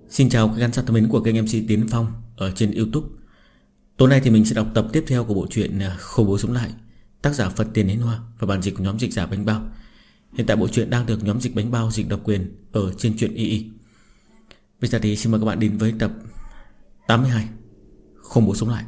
Xin chào các khán giả thân mến của kênh MC Tiến Phong ở trên YouTube. Tối nay thì mình sẽ đọc tập tiếp theo của bộ truyện Khủng Bố Sống Lại, tác giả Phật Tiền Đến Hoa và bản dịch của nhóm dịch giả Bánh Bao. Hiện tại bộ truyện đang được nhóm dịch Bánh Bao dịch độc quyền ở trên truyện II. Bây giờ thì xin mời các bạn đến với tập 82 Khủng Bố Sống Lại.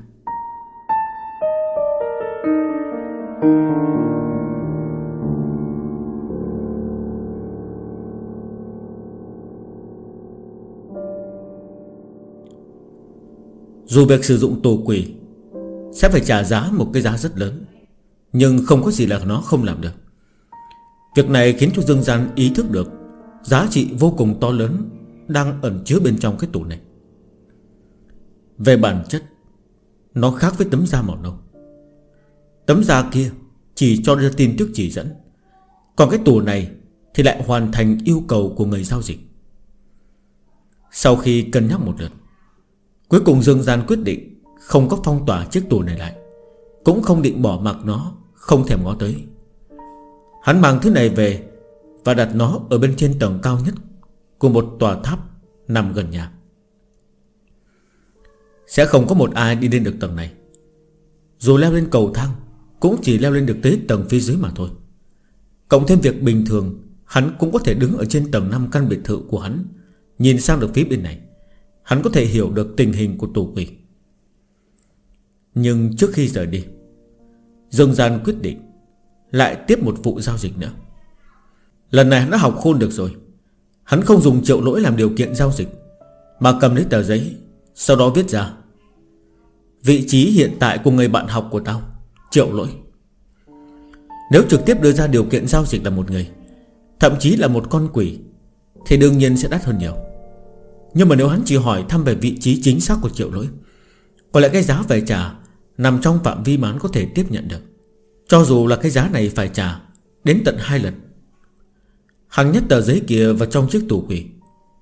Dù việc sử dụng tù quỷ sẽ phải trả giá một cái giá rất lớn, nhưng không có gì là nó không làm được. Việc này khiến cho Dương Gian ý thức được giá trị vô cùng to lớn đang ẩn chứa bên trong cái tù này. Về bản chất, nó khác với tấm da màu nâu. Tấm da kia chỉ cho ra tin tức chỉ dẫn, còn cái tù này thì lại hoàn thành yêu cầu của người giao dịch. Sau khi cân nhắc một lượt, cuối cùng Dương Gian quyết định không có phong tỏa chiếc tù này lại, cũng không định bỏ mặc nó, không thèm ngó tới. Hắn mang thứ này về và đặt nó ở bên trên tầng cao nhất của một tòa tháp nằm gần nhà. Sẽ không có một ai đi lên được tầng này. Dù leo lên cầu thang cũng chỉ leo lên được tới tầng phía dưới mà thôi. Cộng thêm việc bình thường hắn cũng có thể đứng ở trên tầng 5 căn biệt thự của hắn, nhìn sang được phía bên này. Hắn có thể hiểu được tình hình của tù quỷ. Nhưng trước khi rời đi, Dương Gian quyết định lại tiếp một vụ giao dịch nữa. Lần này hắn đã học khôn được rồi. Hắn không dùng Triệu Lỗi làm điều kiện giao dịch, mà cầm lấy tờ giấy, sau đó viết ra: vị trí hiện tại của người bạn học của tao, Triệu Lỗi. Nếu trực tiếp đưa ra điều kiện giao dịch là một người, thậm chí là một con quỷ, thì đương nhiên sẽ đắt hơn nhiều. Nhưng mà nếu hắn chỉ hỏi thăm về vị trí chính xác của Triệu Lỗi, có lẽ cái giá phải trả nằm trong phạm vi mà hắn có thể tiếp nhận được, cho dù là cái giá này phải trả đến tận 2 lần. Hắn nhét tờ giấy kia vào trong chiếc tù quỷ.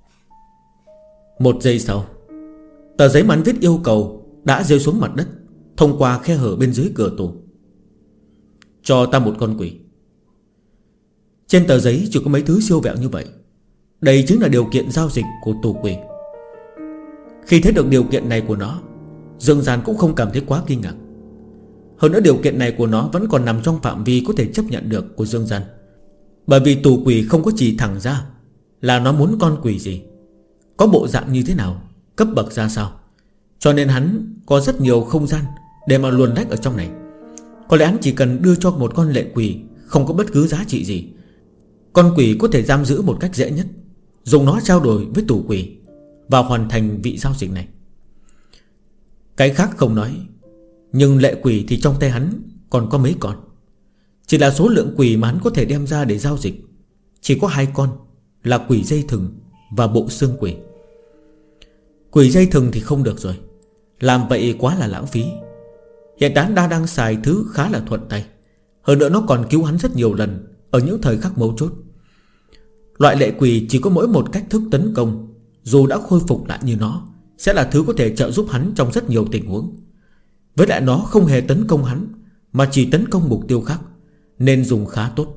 1 giây sau, tờ giấy mà hắn viết yêu cầu đã rơi xuống mặt đất, thông qua khe hở bên dưới cửa tù. Cho ta một con quỷ. Trên tờ giấy chỉ có mấy thứ siêu vẹo như vậy. Đây chính là điều kiện giao dịch của tù quỷ. Khi thấy được điều kiện này của nó, Dương Gian cũng không cảm thấy quá kinh ngạc. Hơn nữa điều kiện này của nó vẫn còn nằm trong phạm vi có thể chấp nhận được của Dương Gian. Bởi vì tù quỷ không có chỉ thẳng ra là nó muốn con quỷ gì, có bộ dạng như thế nào, cấp bậc ra sao. Cho nên hắn có rất nhiều không gian để mà luồn lách ở trong này. Có lẽ hắn chỉ cần đưa cho một con lệ quỷ không có bất cứ giá trị gì, con quỷ có thể giam giữ một cách dễ nhất, dùng nó trao đổi với tù quỷ và hoàn thành vị giao dịch này. Cái khác không nói, nhưng lệ quỷ thì trong tay hắn còn có mấy con. Chỉ là số lượng quỷ mà hắn có thể đem ra để giao dịch chỉ có 2 con, là quỷ dây thừng và bộ xương quỷ. Quỷ dây thừng thì không được rồi, làm vậy quá là lãng phí. Hiện tại hắn đang xài thứ khá là thuận tay, hơn nữa nó còn cứu hắn rất nhiều lần ở những thời khắc mấu chốt. Loại lệ quỷ chỉ có mỗi một cách thức tấn công, dù đã khôi phục lại như nó, sẽ là thứ có thể trợ giúp hắn trong rất nhiều tình huống. Với lại nó không hề tấn công hắn, mà chỉ tấn công mục tiêu khác, nên dùng khá tốt.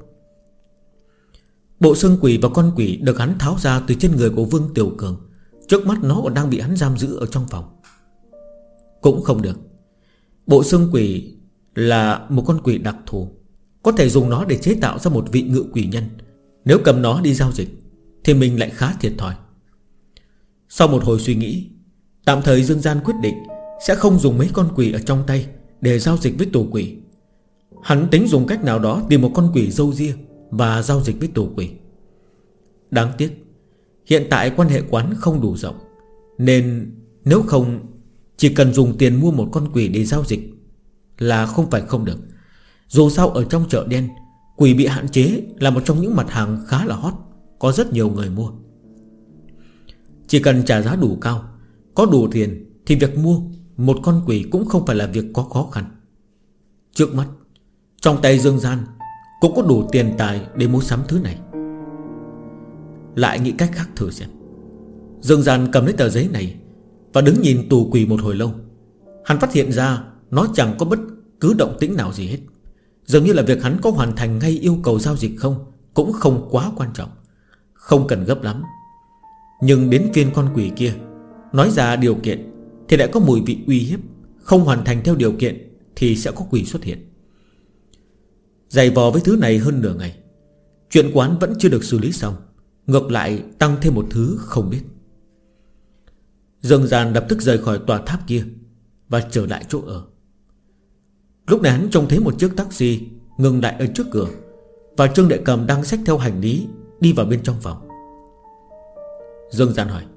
Bộ xương quỷ và con quỷ được hắn tháo ra từ trên người của Vương Tiểu Cường. Trước mắt nó còn đang bị hắn giam giữ ở trong phòng. Cũng không được. Bộ xương quỷ là một con quỷ đặc thù, có thể dùng nó để chế tạo ra một vị ngự quỷ nhân. Nếu cầm nó đi giao dịch thì mình lại khá thiệt thòi. Sau một hồi suy nghĩ, tạm thời Dương Gian quyết định sẽ không dùng mấy con quỷ ở trong tay để giao dịch với tù quỷ. Hắn tính dùng cách nào đó tìm một con quỷ râu ria và giao dịch với tù quỷ. Đáng tiếc hiện tại quan hệ quán không đủ rộng, nên nếu không chỉ cần dùng tiền mua một con quỷ để giao dịch là không phải không được. Dù sao ở trong chợ đen, quỷ bị hạn chế là một trong những mặt hàng khá là hot, có rất nhiều người mua. Chỉ cần trả giá đủ cao, có đủ tiền, thì việc mua một con quỷ cũng không phải là việc có khó khăn. Trước mắt, trong tay Dương Gian cũng có đủ tiền tài để mua sắm thứ này. Lại nghĩ cách khác thử xem. Dương Gian cầm lấy tờ giấy này và đứng nhìn tù quỷ một hồi lâu. Hắn phát hiện ra nó chẳng có bất cứ động tĩnh nào gì hết. Dường như là việc hắn có hoàn thành ngay yêu cầu giao dịch không cũng không quá quan trọng, không cần gấp lắm. Nhưng đến phiên con quỷ kia nói ra điều kiện thì lại có mùi vị uy hiếp. Không hoàn thành theo điều kiện thì sẽ có quỷ xuất hiện. Dày vò với thứ này hơn nửa ngày, chuyện quán vẫn chưa được xử lý xong, ngược lại tăng thêm một thứ không biết. Dương Gian lập tức rời khỏi tòa tháp kia và trở lại chỗ ở. Lúc này hắn trông thấy một chiếc taxi ngừng lại ở trước cửa, và Trương Đệ Cầm đang xách theo hành lý đi vào bên trong phòng. Dương Gian hỏi: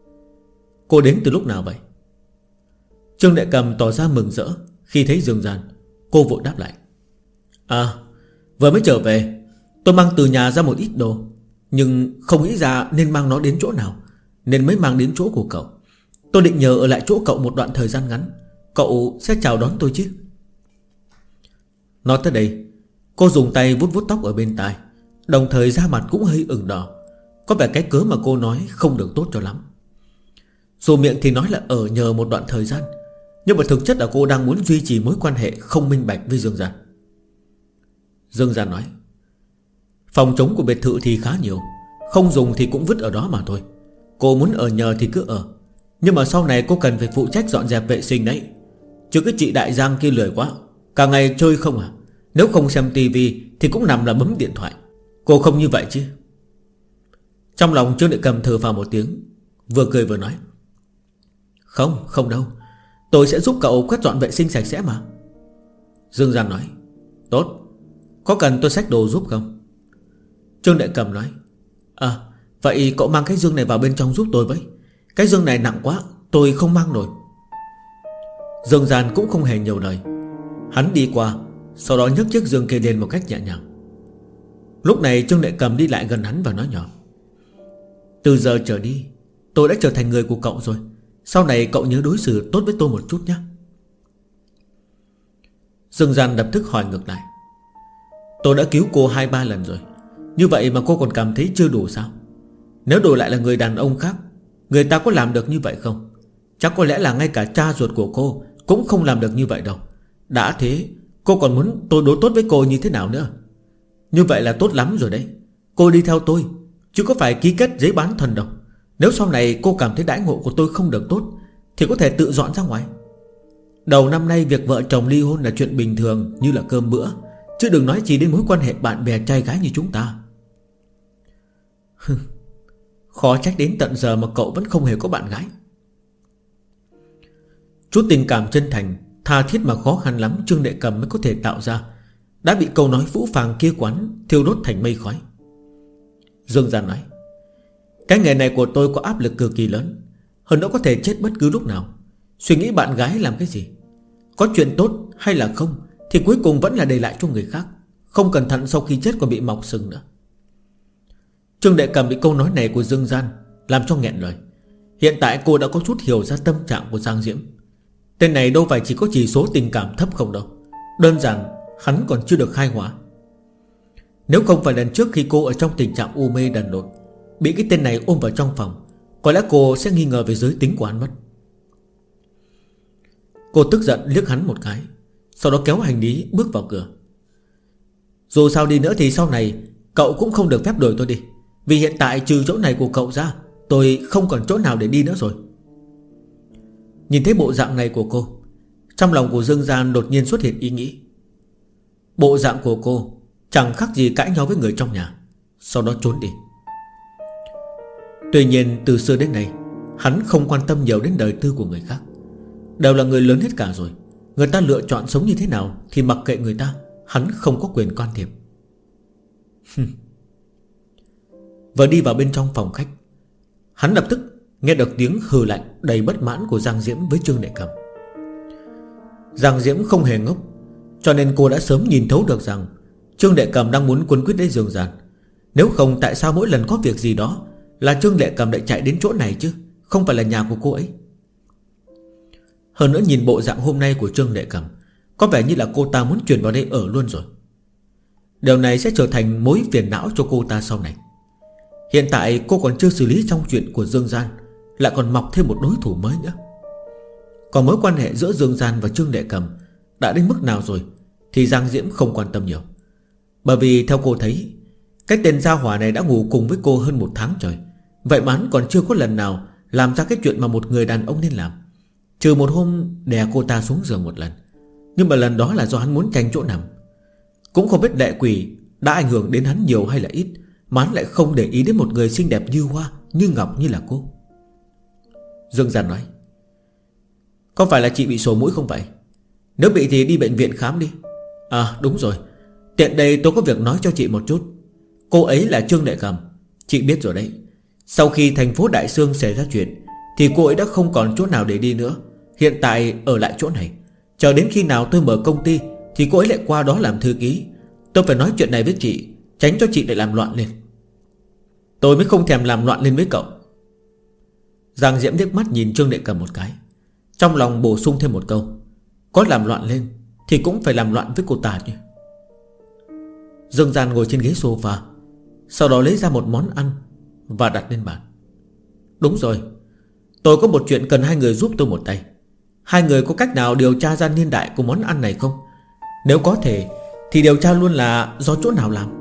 cô đến từ lúc nào vậy? Trương Đệ Cầm tỏ ra mừng rỡ khi thấy Dương Gian. Cô vội đáp lại: à, vừa mới trở về. Tôi mang từ nhà ra một ít đồ, nhưng không nghĩ ra nên mang nó đến chỗ nào, nên mới mang đến chỗ của cậu. Tôi định nhờ ở lại chỗ cậu một đoạn thời gian ngắn. Cậu sẽ chào đón tôi chứ? Nói tới đây, cô dùng tay vuốt vuốt tóc ở bên tai, đồng thời da mặt cũng hơi ửng đỏ. Có vẻ cái cớ mà cô nói không được tốt cho lắm. Dù miệng thì nói là ở nhờ một đoạn thời gian, nhưng mà thực chất là cô đang muốn duy trì mối quan hệ không minh bạch với Dương Gian. Dương Gian nói: phòng trống của biệt thự thì khá nhiều, không dùng thì cũng vứt ở đó mà thôi. Cô muốn ở nhờ thì cứ ở, nhưng mà sau này cô cần phải phụ trách dọn dẹp vệ sinh đấy. Chứ cái chị Đại Giang kia lười quá, cả ngày chơi không à. Nếu không xem tivi thì cũng nằm là bấm điện thoại. Cô không như vậy chứ? Trong lòng Trương Đệ Cầm thở phào một tiếng, vừa cười vừa nói: không đâu, tôi sẽ giúp cậu quét dọn vệ sinh sạch sẽ mà. Dương Gian nói: tốt. Có cần tôi xách đồ giúp không? Trương Đệ Cầm nói: à, vậy cậu mang cái dương này vào bên trong giúp tôi với. Cái dương này nặng quá, tôi không mang nổi. Dương Gian cũng không hề nhiều lời. Hắn đi qua, sau đó nhấc chiếc dương kia lên một cách nhẹ nhàng. Lúc này Trương Đệ Cầm đi lại gần hắn và nói nhỏ: từ giờ trở đi, tôi đã trở thành người của cậu rồi. Sau này cậu nhớ đối xử tốt với tôi một chút nhé. Dương Gian lập tức hỏi ngược lại: tôi đã cứu cô 2-3 lần rồi, như vậy mà cô còn cảm thấy chưa đủ sao? Nếu đổi lại là người đàn ông khác, người ta có làm được như vậy không? Chắc có lẽ là ngay cả cha ruột của cô cũng không làm được như vậy đâu. Đã thế, cô còn muốn tôi đối tốt với cô như thế nào nữa? Như vậy là tốt lắm rồi đấy. Cô đi theo tôi, chứ có phải ký kết giấy bán thân đâu. Nếu sau này cô cảm thấy đãi ngộ của tôi không được tốt, thì có thể tự dọn ra ngoài. Đầu năm nay việc vợ chồng ly hôn là chuyện bình thường như là cơm bữa, chứ đừng nói chỉ đến mối quan hệ bạn bè trai gái như chúng ta. Khó trách đến tận giờ mà cậu vẫn không hề có bạn gái. Chút tình cảm chân thành, tha thiết mà khó khăn lắm Trương Đệ Cầm mới có thể tạo ra, đã bị câu nói phũ phàng kia quán thiêu đốt thành mây khói. Dương Gian nói: cái nghề này của tôi có áp lực cực kỳ lớn, hơn nữa có thể chết bất cứ lúc nào. Suy nghĩ bạn gái làm cái gì? Có chuyện tốt hay là không thì cuối cùng vẫn là để lại cho người khác. Không cẩn thận sau khi chết còn bị mọc sừng nữa. Trương Đệ Cầm bị câu nói này của Dương Gian làm cho nghẹn lời. Hiện tại cô đã có chút hiểu ra tâm trạng của Giang Diễm. Tên này đâu phải chỉ có chỉ số tình cảm thấp không đâu, đơn giản hắn còn chưa được khai hóa. Nếu không phải lần trước khi cô ở trong tình trạng u mê đần độn, bị cái tên này ôm vào trong phòng, có lẽ cô sẽ nghi ngờ về giới tính của hắn mất. Cô tức giận liếc hắn một cái, sau đó kéo hành lý bước vào cửa. Dù sao đi nữa thì sau này cậu cũng không được phép đuổi tôi đi, vì hiện tại trừ chỗ này của cậu ra, tôi không còn chỗ nào để đi nữa rồi. Nhìn thấy bộ dạng này của cô, trong lòng của Dương Gian đột nhiên xuất hiện ý nghĩ. Bộ dạng của cô chẳng khác gì cãi nhau với người trong nhà, sau đó trốn đi. Tuy nhiên từ xưa đến nay, hắn không quan tâm nhiều đến đời tư của người khác. Đều là người lớn hết cả rồi, người ta lựa chọn sống như thế nào thì mặc kệ người ta, hắn không có quyền can thiệp. Vừa đi vào bên trong phòng khách, hắn lập tức nghe được tiếng hừ lạnh đầy bất mãn của Giang Diễm với Trương Đệ Cầm. Giang Diễm không hề ngốc, cho nên cô đã sớm nhìn thấu được rằng Trương Đệ Cầm đang muốn quấn quýt lấy Dương Gian. Nếu không tại sao mỗi lần có việc gì đó là Trương Đệ Cầm lại chạy đến chỗ này chứ, không phải là nhà của cô ấy. Hơn nữa nhìn bộ dạng hôm nay của Trương Đệ Cầm, có vẻ như là cô ta muốn chuyển vào đây ở luôn rồi. Điều này sẽ trở thành mối phiền não cho cô ta sau này. Hiện tại cô còn chưa xử lý trong chuyện của Dương Gian, lại còn mọc thêm một đối thủ mới nữa. Còn mối quan hệ giữa Dương Gian và Trương Đệ Cầm đã đến mức nào rồi thì Giang Diễm không quan tâm nhiều. Bởi vì theo cô thấy, cái tên gia hỏa này đã ngủ cùng với cô hơn 1 tháng trời, Vậy mà hắn còn chưa có lần nào làm ra cái chuyện mà một người đàn ông nên làm, trừ một hôm đè cô ta xuống giường một lần. Nhưng mà lần đó là do hắn muốn tranh chỗ nằm. Cũng không biết lệ quỷ đã ảnh hưởng đến hắn nhiều hay là ít, mà hắn lại không để ý đến một người xinh đẹp như hoa, như ngọc như là cô. Dương Gian nói: có phải là chị bị sổ mũi không vậy? Nếu bị thì đi bệnh viện khám đi. À đúng rồi, tiện đây tôi có việc nói cho chị một chút. Cô ấy là Trương Đại Cầm, chị biết rồi đấy. Sau khi thành phố Đại Xương xảy ra chuyện thì cô ấy đã không còn chỗ nào để đi nữa. Hiện tại ở lại chỗ này, chờ đến khi nào tôi mở công ty thì cô ấy lại qua đó làm thư ký. Tôi phải nói chuyện này với chị, tránh cho chị lại làm loạn lên. Tôi mới không thèm làm loạn lên với cậu. Giang Diễm liếc mắt nhìn Trương Đại Cầm một cái, trong lòng bổ sung thêm một câu: có làm loạn lên thì cũng phải làm loạn với cô ta nhé. Dương Gian ngồi trên ghế sofa, sau đó lấy ra một món ăn và đặt lên bàn. Đúng rồi, tôi có một chuyện cần hai người giúp tôi một tay. Hai người có cách nào điều tra ra niên đại của món ăn này không? Nếu có thể thì điều tra luôn là do chỗ nào làm.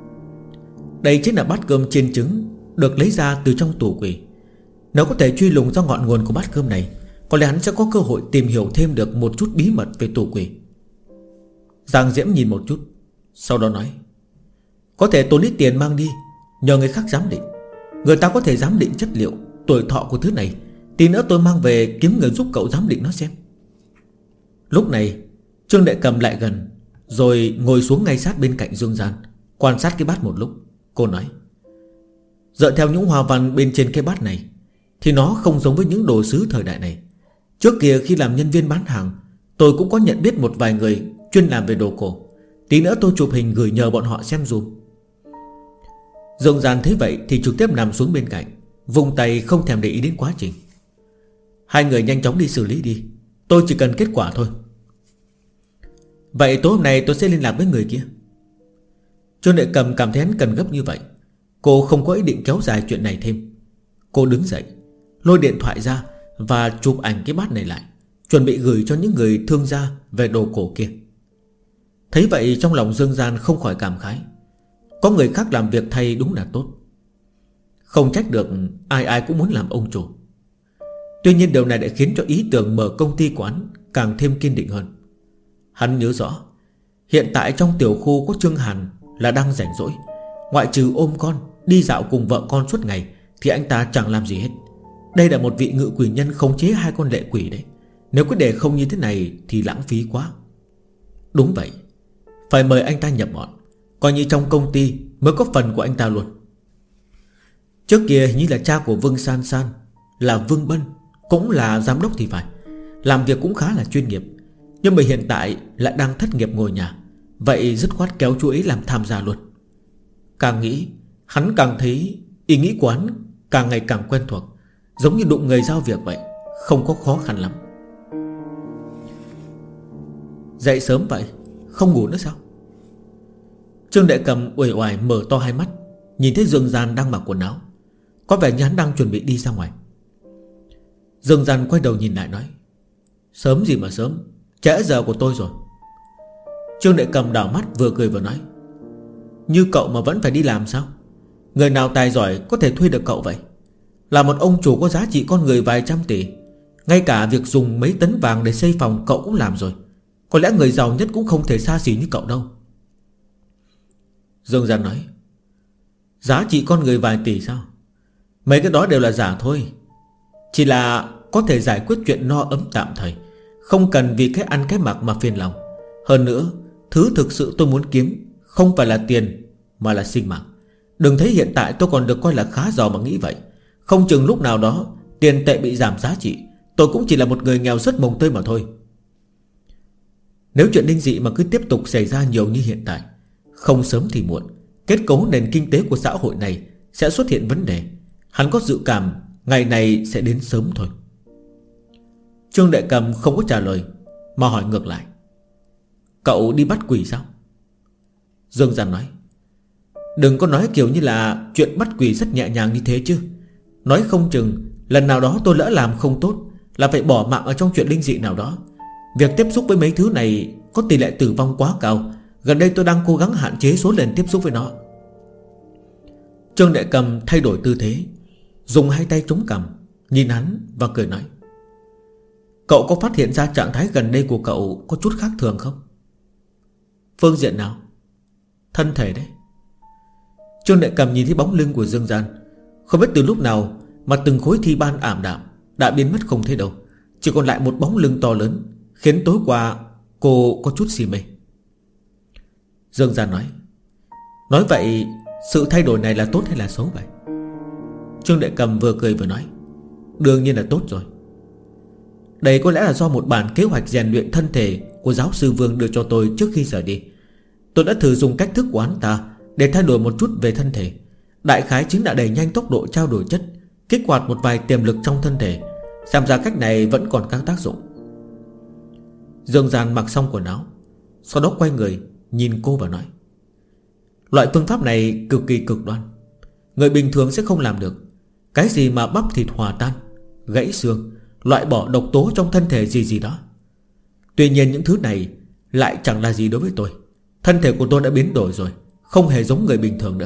Đây chính là bát cơm chiên trứng được lấy ra từ trong tủ quỷ. Nếu có thể truy lùng ra ngọn nguồn của bát cơm này, có lẽ hắn sẽ có cơ hội tìm hiểu thêm được một chút bí mật về tủ quỷ. Giang Diễm nhìn một chút, sau đó nói: có thể tốn ít tiền mang đi, nhờ người khác giám định. Người ta có thể giám định chất liệu, tuổi thọ của thứ này. Tí nữa tôi mang về kiếm người giúp cậu giám định nó xem. Lúc này Trương Đại Cầm lại gần, rồi ngồi xuống ngay sát bên cạnh Dương Gian, quan sát cái bát một lúc. Cô nói: dựa theo những hoa văn bên trên cái bát này thì nó không giống với những đồ sứ thời đại này. Trước kia khi làm nhân viên bán hàng, tôi cũng có nhận biết một vài người chuyên làm về đồ cổ. Tí nữa tôi chụp hình gửi nhờ bọn họ xem dùm. Dương Gian thấy vậy thì trực tiếp nằm xuống bên cạnh, vùng tay không thèm để ý đến quá trình. Hai người nhanh chóng đi xử lý đi, tôi chỉ cần kết quả thôi. Vậy tối hôm nay tôi sẽ liên lạc với người kia. Trương Đại Cầm cảm thấy hắn cần gấp như vậy, cô không có ý định kéo dài chuyện này thêm. Cô đứng dậy, lôi điện thoại ra và chụp ảnh cái bát này lại, chuẩn bị gửi cho những người thương gia về đồ cổ kia. Thấy vậy trong lòng Dương Gian không khỏi cảm khái, có người khác làm việc thay đúng là tốt. Không trách được ai ai cũng muốn làm ông chủ. Tuy nhiên điều này đã khiến cho ý tưởng mở công ty của hắn càng thêm kiên định hơn. Hắn nhớ rõ, hiện tại trong tiểu khu có Trương Hàn là đang rảnh rỗi, ngoại trừ ôm con, đi dạo cùng vợ con suốt ngày thì anh ta chẳng làm gì hết. Đây là một vị ngự quỷ nhân khống chế hai con lệ quỷ đấy. Nếu cứ để không như thế này thì lãng phí quá. Đúng vậy, phải mời anh ta nhập bọn, coi như trong công ty mới có phần của anh ta luôn. Trước kia hình như là cha của Vương San San là Vương Bân, cũng là giám đốc thì phải, làm việc cũng khá là chuyên nghiệp. Nhưng mà hiện tại lại đang thất nghiệp ngồi nhà, vậy dứt khoát kéo chú ấy làm tham gia luôn. Càng nghĩ hắn càng thấy ý nghĩ của hắn càng ngày càng quen thuộc, giống như đụng người giao việc vậy, không có khó khăn lắm. Dậy sớm vậy, không ngủ nữa sao? Trương Đại Cầm uể oải mở to hai mắt, nhìn thấy Dương Gian đang mặc quần áo, có vẻ như hắn đang chuẩn bị đi ra ngoài. Dương Gian quay đầu nhìn lại nói: sớm gì mà sớm, trễ giờ của tôi rồi. Trương Đại Cầm đảo mắt vừa cười vừa nói: như cậu mà vẫn phải đi làm sao? Người nào tài giỏi có thể thuê được cậu vậy? Là một ông chủ có giá trị con người vài trăm tỷ, ngay cả việc dùng mấy tấn vàng để xây phòng cậu cũng làm rồi. Có lẽ người giàu nhất cũng không thể xa xỉ như cậu đâu. Dương Gian nói: giá trị con người vài tỷ sao? Mấy cái đó đều là giả thôi. Chỉ là có thể giải quyết chuyện no ấm tạm thời, không cần vì cái ăn cái mặc mà phiền lòng. Hơn nữa, thứ thực sự tôi muốn kiếm không phải là tiền, mà là sinh mạng. Đừng thấy hiện tại tôi còn được coi là khá giàu mà nghĩ vậy. Không chừng lúc nào đó tiền tệ bị giảm giá trị, tôi cũng chỉ là một người nghèo rất mồng tơi mà thôi. Nếu chuyện linh dị mà cứ tiếp tục xảy ra nhiều như hiện tại, không sớm thì muộn, kết cấu nền kinh tế của xã hội này sẽ xuất hiện vấn đề. Hắn có dự cảm ngày này sẽ đến sớm thôi. Trương Đại Cầm không có trả lời, mà hỏi ngược lại: cậu đi bắt quỷ sao? Dương Gian nói: đừng có nói kiểu như là chuyện bắt quỷ rất nhẹ nhàng như thế chứ. Nói không chừng lần nào đó tôi lỡ làm không tốt, là phải bỏ mạng ở trong chuyện linh dị nào đó. Việc tiếp xúc với mấy thứ này có tỷ lệ tử vong quá cao. Gần đây tôi đang cố gắng hạn chế số lần tiếp xúc với nó. Trương Đại Cầm thay đổi tư thế, dùng hai tay chống cằm, nhìn hắn và cười nói: Cậu có phát hiện ra trạng thái gần đây của cậu có chút khác thường không? Phương diện nào? Thân thể đấy. Trương Đại Cầm nhìn thấy bóng lưng của Dương Gian. Không biết từ lúc nào mà từng khối thi ban ảm đạm đã biến mất không thấy đâu, chỉ còn lại một bóng lưng to lớn, khiến tối qua cô có chút si mê. Dương Gian nói vậy sự thay đổi này là tốt hay là xấu vậy? Trương Đại Cầm vừa cười vừa nói: Đương nhiên là tốt rồi. Đây có lẽ là do một bản kế hoạch rèn luyện thân thể của giáo sư Vương đưa cho tôi trước khi rời đi. Tôi đã thử dùng cách thức của hắn ta để thay đổi một chút về thân thể. Đại khái chính là đẩy nhanh tốc độ trao đổi chất, kích hoạt một vài tiềm lực trong thân thể. Xem ra cách này vẫn còn các tác dụng. Dương Gian mặc xong quần áo, sau đó quay người nhìn cô và nói: Loại phương pháp này cực kỳ cực đoan, người bình thường sẽ không làm được. Cái gì mà bắp thịt hòa tan, gãy xương, loại bỏ độc tố trong thân thể gì đó. Tuy nhiên những thứ này lại chẳng là gì đối với tôi. Thân thể của tôi đã biến đổi rồi, không hề giống người bình thường nữa.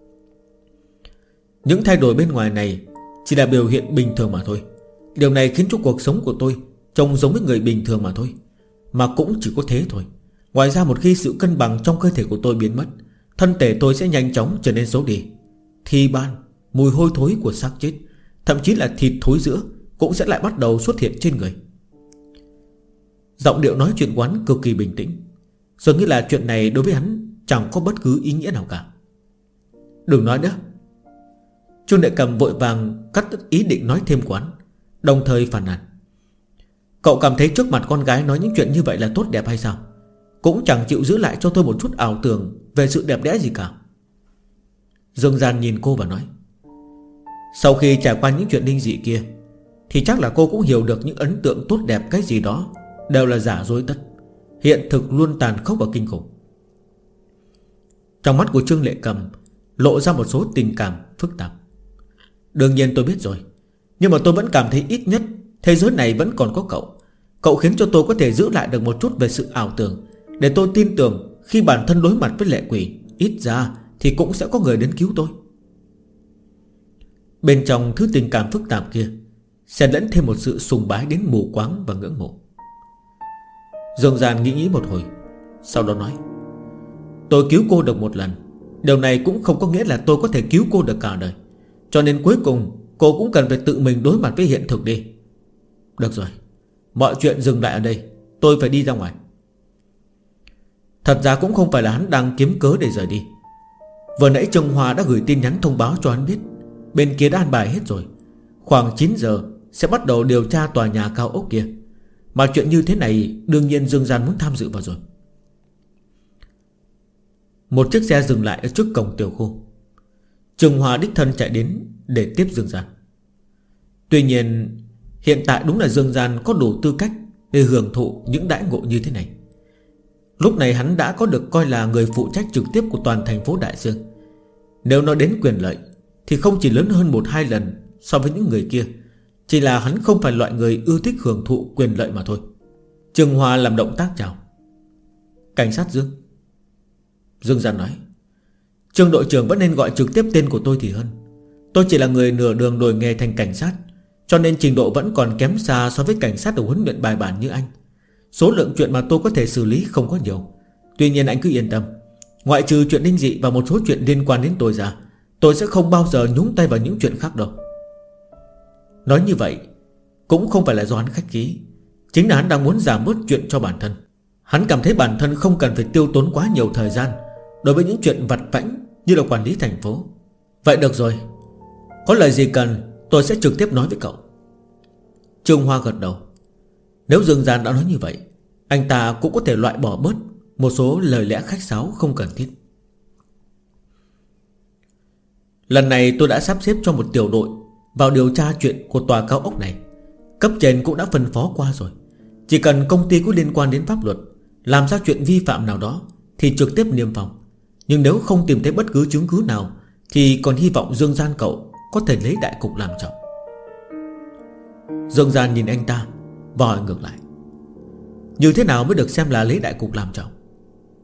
Những thay đổi bên ngoài này chỉ là biểu hiện bình thường mà thôi. Điều này khiến cho cuộc sống của tôi trông giống với người bình thường mà thôi. Mà cũng chỉ có thế thôi. Ngoài ra một khi sự cân bằng trong cơ thể của tôi biến mất, thân thể tôi sẽ nhanh chóng trở nên xấu đi. Thi ban, mùi hôi thối của xác chết, thậm chí là thịt thối rữa cũng sẽ lại bắt đầu xuất hiện trên người. Giọng điệu nói chuyện của hắn cực kỳ bình tĩnh, dường như là chuyện này đối với hắn chẳng có bất cứ ý nghĩa nào cả. Đừng nói nữa. Trương Đại Cầm vội vàng cắt đứt ý định nói thêm của hắn, đồng thời phàn nàn: Cậu cảm thấy trước mặt con gái nói những chuyện như vậy là tốt đẹp hay sao? Cũng chẳng chịu giữ lại cho tôi một chút ảo tưởng về sự đẹp đẽ gì cả. Dương Gian nhìn cô và nói: Sau khi trải qua những chuyện linh dị kia thì chắc là cô cũng hiểu được những ấn tượng tốt đẹp cái gì đó đều là giả dối tất. Hiện thực luôn tàn khốc và kinh khủng. Trong mắt của Trương Lệ Cầm lộ ra một số tình cảm phức tạp. Đương nhiên tôi biết rồi, nhưng mà tôi vẫn cảm thấy ít nhất thế giới này vẫn còn có cậu. Cậu khiến cho tôi có thể giữ lại được một chút về sự ảo tưởng, để tôi tin tưởng khi bản thân đối mặt với lệ quỷ, ít ra thì cũng sẽ có người đến cứu tôi. Bên trong thứ tình cảm phức tạp kia xen lẫn thêm một sự sùng bái đến mù quáng và ngưỡng mộ. Dương Gian nghĩ một hồi, sau đó nói: Tôi cứu cô được một lần, điều này cũng không có nghĩa là tôi có thể cứu cô được cả đời. Cho nên cuối cùng cô cũng cần phải tự mình đối mặt với hiện thực đi. Được rồi, mọi chuyện dừng lại ở đây, tôi phải đi ra ngoài. Thật ra cũng không phải là hắn đang kiếm cớ để rời đi. Vừa nãy Trương Hoa đã gửi tin nhắn thông báo cho hắn biết bên kia đã an bài hết rồi. Khoảng 9 giờ sẽ bắt đầu điều tra tòa nhà cao ốc kia. Mà chuyện như thế này đương nhiên Dương Gian muốn tham dự vào rồi. Một chiếc xe dừng lại ở trước cổng tiểu khu. Trương Hoa đích thân chạy đến để tiếp Dương Gian. Tuy nhiên hiện tại đúng là Dương Gian có đủ tư cách để hưởng thụ những đãi ngộ như thế này. Lúc này hắn đã có được coi là người phụ trách trực tiếp của toàn thành phố Đại Dương. Nếu nói đến quyền lợi thì không chỉ lớn hơn 1-2 lần so với những người kia, chỉ là hắn không phải loại người ưa thích hưởng thụ quyền lợi mà thôi. Trương Hoa làm động tác chào: Cảnh sát Dương. Dương Gian nói: Trương đội trưởng vẫn nên gọi trực tiếp tên của tôi thì hơn. Tôi chỉ là người nửa đường đổi nghề thành cảnh sát, cho nên trình độ vẫn còn kém xa so với cảnh sát được huấn luyện bài bản như anh. Số lượng chuyện mà tôi có thể xử lý không có nhiều. Tuy nhiên anh cứ yên tâm, ngoại trừ chuyện linh dị và một số chuyện liên quan đến tôi ra, tôi sẽ không bao giờ nhúng tay vào những chuyện khác đâu. Nói như vậy cũng không phải là do hắn khách khí, chính là hắn đang muốn giảm bớt chuyện cho bản thân. Hắn cảm thấy bản thân không cần phải tiêu tốn quá nhiều thời gian đối với những chuyện vặt vãnh như là quản lý thành phố. Vậy được rồi, có lời gì cần tôi sẽ trực tiếp nói với cậu. Trương Hoa gật đầu. Nếu Dương Gian đã nói như vậy, anh ta cũng có thể loại bỏ bớt một số lời lẽ khách sáo không cần thiết. Lần này tôi đã sắp xếp cho một tiểu đội vào điều tra chuyện của tòa cao ốc này. Cấp trên cũng đã phân phó qua rồi. Chỉ cần công ty có liên quan đến pháp luật làm ra chuyện vi phạm nào đó thì trực tiếp niêm phong. Nhưng nếu không tìm thấy bất cứ chứng cứ nào thì còn hy vọng Dương Gian cậu có thể lấy đại cục làm trọng. Dương Gian nhìn anh ta và hỏi ngược lại: Như thế nào mới được xem là lấy đại cục làm trọng?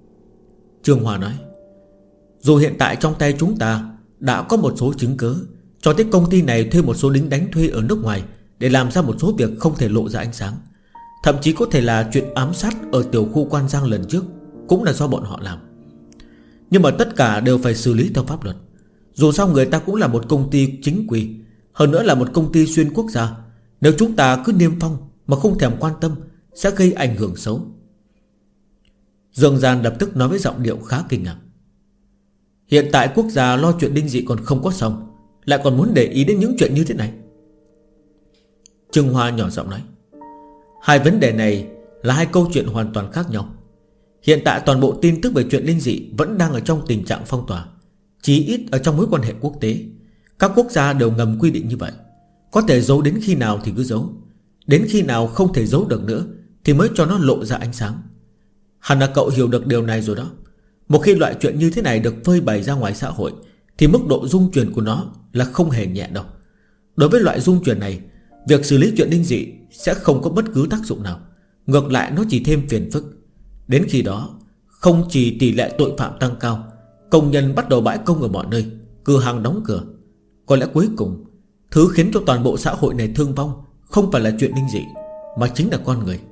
Trương Hòa nói: Dù hiện tại trong tay chúng ta đã có một số chứng cứ, Cho tới công ty này thuê một số lính đánh thuê ở nước ngoài để làm ra một số việc không thể lộ ra ánh sáng. Thậm chí có thể là chuyện ám sát ở tiểu khu Quan Giang lần trước cũng là do bọn họ làm. Nhưng mà tất cả đều phải xử lý theo pháp luật. Dù sao người ta cũng là một công ty chính quy, hơn nữa là một công ty xuyên quốc gia. Nếu chúng ta cứ niêm phong mà không thèm quan tâm sẽ gây ảnh hưởng xấu. Dương Gian lập tức nói với giọng điệu khá kinh ngạc. Hiện tại quốc gia lo chuyện Đinh Dị còn không có xong, lại còn muốn để ý đến những chuyện như thế này. Trương Hoa nhỏ giọng nói, hai vấn đề này là hai câu chuyện hoàn toàn khác nhau. Hiện tại toàn bộ tin tức về chuyện Đinh Dị vẫn đang ở trong tình trạng phong tỏa, chí ít ở trong mối quan hệ quốc tế. Các quốc gia đều ngầm quy định như vậy. Có thể giấu đến khi nào thì cứ giấu, đến khi nào không thể giấu được nữa thì mới cho nó lộ ra ánh sáng. Hẳn là cậu hiểu được điều này rồi đó. Một khi loại chuyện như thế này được phơi bày ra ngoài xã hội thì mức độ dung truyền của nó là không hề nhẹ đâu. Đối với loại dung truyền này, việc xử lý chuyện Đinh Dị sẽ không có bất cứ tác dụng nào. Ngược lại nó chỉ thêm phiền phức. Đến khi đó, không chỉ tỷ lệ tội phạm tăng cao, công nhân bắt đầu bãi công ở mọi nơi, cửa hàng đóng cửa. Có lẽ cuối cùng, thứ khiến cho toàn bộ xã hội này thương vong không phải là chuyện Đinh Dị, mà chính là con người.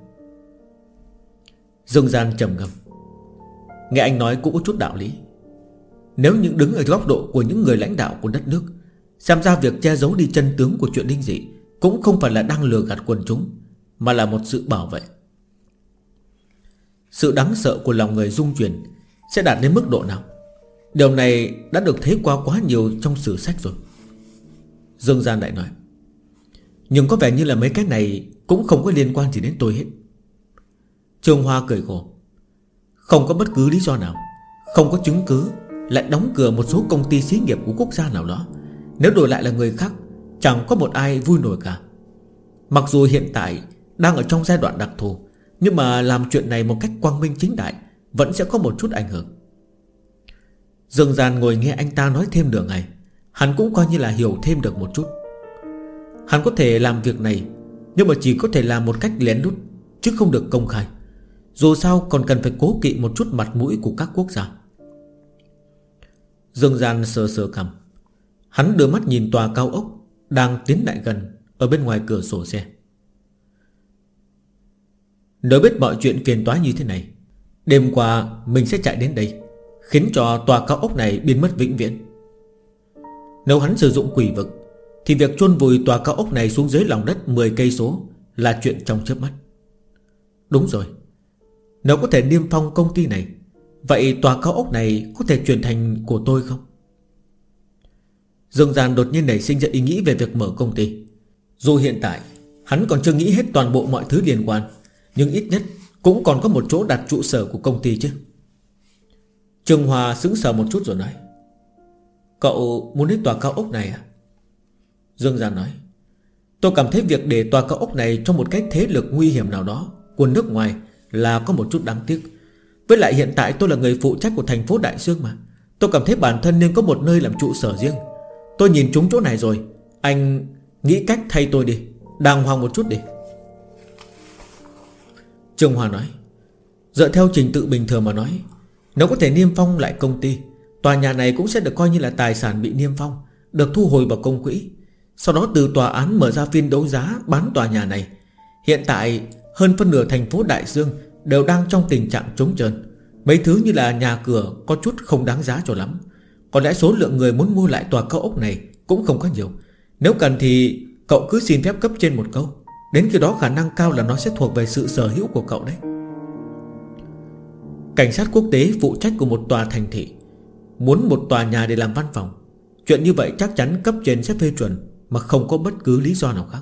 Dương Gian trầm ngâm. Nghe anh nói cũng có chút đạo lý. Nếu những đứng ở góc độ của những người lãnh đạo của đất nước, xem ra việc che giấu đi chân tướng của chuyện Đinh Dị cũng không phải là đang lừa gạt quần chúng, mà là một sự bảo vệ. Sự đáng sợ của lòng người dung chuyển sẽ đạt đến mức độ nào? Điều này đã được thấy qua quá nhiều trong sử sách rồi. Dương Gian lại nói, nhưng có vẻ như là mấy cái này cũng không có liên quan gì đến tôi hết. Trương Hoa cười khổ. Không có bất cứ lý do nào, không có chứng cứ, lại đóng cửa một số công ty xí nghiệp của quốc gia nào đó. Nếu đổi lại là người khác, chẳng có một ai vui nổi cả. Mặc dù hiện tại đang ở trong giai đoạn đặc thù, nhưng mà làm chuyện này một cách quang minh chính đại vẫn sẽ có một chút ảnh hưởng. Dương Gian ngồi nghe anh ta nói thêm nửa ngày, hắn cũng coi như là hiểu thêm được một chút. Hắn có thể làm việc này, nhưng mà chỉ có thể làm một cách lén lút, chứ không được công khai. Dù sao còn cần phải cố kỵ một chút mặt mũi của các quốc gia. Dương Gian sờ sờ cằm. Hắn đưa mắt nhìn tòa cao ốc đang tiến lại gần ở bên ngoài cửa sổ xe. Nếu biết mọi chuyện phiền toái như thế này, đêm qua mình sẽ chạy đến đây, khiến cho tòa cao ốc này biến mất vĩnh viễn. Nếu hắn sử dụng quỷ vực thì việc chôn vùi tòa cao ốc này xuống dưới lòng đất 10 cây số là chuyện trong chớp mắt. Đúng rồi, nếu có thể niêm phong công ty này, vậy tòa cao ốc này có thể chuyển thành của tôi không? Dương Gian đột nhiên nảy sinh ra ý nghĩ về việc mở công ty. Dù hiện tại hắn còn chưa nghĩ hết toàn bộ mọi thứ liên quan, nhưng ít nhất cũng còn có một chỗ đặt trụ sở của công ty chứ. Trương Hòa sững sờ một chút rồi nói, cậu muốn lấy tòa cao ốc này à? Dương Gian nói, tôi cảm thấy việc để tòa cao ốc này trong một cái thế lực nguy hiểm nào đó của nước ngoài là có một chút đáng tiếc. Với lại hiện tại tôi là người phụ trách của thành phố Đại Dương mà. Tôi cảm thấy bản thân nên có một nơi làm trụ sở riêng. Tôi nhìn trúng chỗ này rồi, anh nghĩ cách thay tôi đi, đàng hoàng một chút đi. Trương Hòa nói, dựa theo trình tự bình thường mà nói, nếu có thể niêm phong lại công ty, tòa nhà này cũng sẽ được coi như là tài sản bị niêm phong, được thu hồi vào công quỹ. Sau đó từ tòa án mở ra phiên đấu giá bán tòa nhà này. Hiện tại hơn phân nửa thành phố Đại Dương đều đang trong tình trạng trống trơn. Mấy thứ như là nhà cửa có chút không đáng giá cho lắm. Có lẽ số lượng người muốn mua lại tòa cao ốc này cũng không có nhiều. Nếu cần thì cậu cứ xin phép cấp trên một câu. Đến khi đó khả năng cao là nó sẽ thuộc về sự sở hữu của cậu đấy. Cảnh sát quốc tế phụ trách của một tòa thành thị muốn một tòa nhà để làm văn phòng. Chuyện như vậy chắc chắn cấp trên sẽ phê chuẩn, mà không có bất cứ lý do nào khác.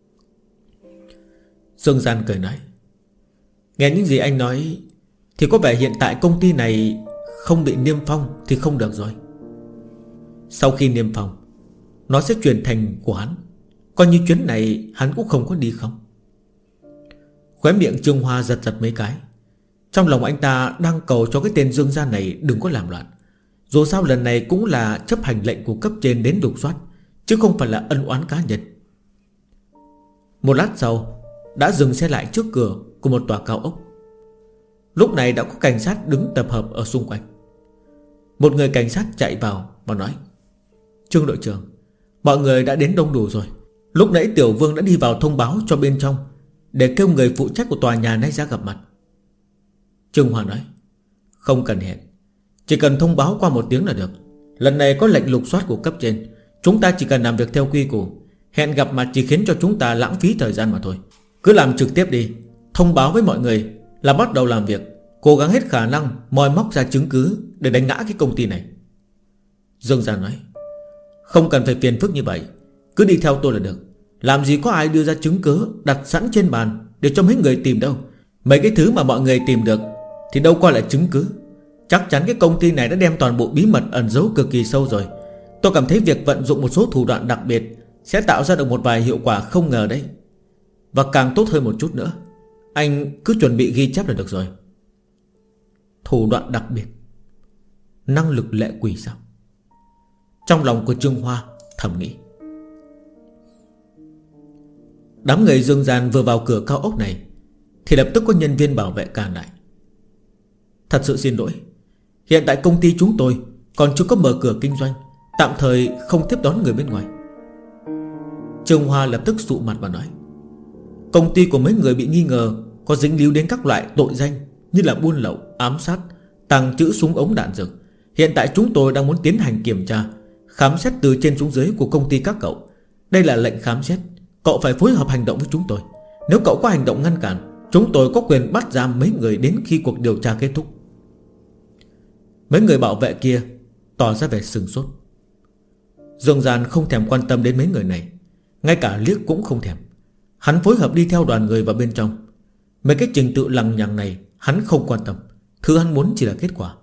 Dương Gian cười nói, nghe những gì anh nói thì có vẻ hiện tại công ty này không bị niêm phong thì không được rồi. Sau khi niêm phong, nó sẽ chuyển thành của hắn. Coi như chuyến này hắn cũng không có đi không. Khóe miệng Trương Hoa giật giật mấy cái. Trong lòng anh ta đang cầu cho cái tên Dương Gian này đừng có làm loạn. Dù sao lần này cũng là chấp hành lệnh của cấp trên đến đục soát, chứ không phải là ân oán cá nhân. Một lát sau đã dừng xe lại trước cửa của một tòa cao ốc. Lúc này đã có cảnh sát đứng tập hợp ở xung quanh. Một người cảnh sát chạy vào và nói, Trương đội trưởng, Mọi người đã đến đông đủ rồi. Lúc nãy Tiểu Vương đã đi vào thông báo cho bên trong, để kêu người phụ trách của tòa nhà này ra gặp mặt. Trương Hoa nói: Không cần hẹn, chỉ cần thông báo qua 1 tiếng là được. Lần này có lệnh lục soát của cấp trên, chúng ta chỉ cần làm việc theo quy củ. Hẹn gặp mặt chỉ khiến cho chúng ta lãng phí thời gian mà thôi. Cứ làm trực tiếp đi. Thông báo với mọi người là bắt đầu làm việc, cố gắng hết khả năng moi móc ra chứng cứ để đánh ngã cái công ty này. Dương Gia nói: Không cần phải phiền phức như vậy, cứ đi theo tôi là được. Làm gì có ai đưa ra chứng cứ đặt sẵn trên bàn để cho mấy người tìm đâu. Mấy cái thứ mà mọi người tìm được thì đâu coi là chứng cứ. Chắc chắn cái công ty này đã đem toàn bộ bí mật ẩn giấu cực kỳ sâu rồi. Tôi cảm thấy việc vận dụng một số thủ đoạn đặc biệt sẽ tạo ra được một vài hiệu quả không ngờ đấy. Và càng tốt hơn một chút nữa, anh cứ chuẩn bị ghi chép là được rồi. Thủ đoạn đặc biệt, năng lực lệ quỷ sao? Trong lòng của Trương Hoa thầm nghĩ. Đám người Dương Gian vừa vào cửa cao ốc này thì lập tức có nhân viên bảo vệ cản lại. Thật sự xin lỗi, hiện tại công ty chúng tôi còn chưa có mở cửa kinh doanh, tạm thời không tiếp đón người bên ngoài. Trương Hoa lập tức sụ mặt và nói: Công ty của mấy người bị nghi ngờ có dính líu đến các loại tội danh như là buôn lậu, ám sát, tàng trữ súng ống đạn dược. Hiện tại chúng tôi đang muốn tiến hành kiểm tra, khám xét từ trên xuống dưới của công ty các cậu. Đây là lệnh khám xét, cậu phải phối hợp hành động với chúng tôi. Nếu cậu có hành động ngăn cản, chúng tôi có quyền bắt giam mấy người đến khi cuộc điều tra kết thúc. Mấy người bảo vệ kia tỏ ra vẻ sừng sốt. Dương Gian không thèm quan tâm đến mấy người này, ngay cả liếc cũng không thèm. Hắn phối hợp đi theo đoàn người vào bên trong. Mấy cái trình tự lằng nhằng này hắn không quan tâm, thứ hắn muốn chỉ là kết quả.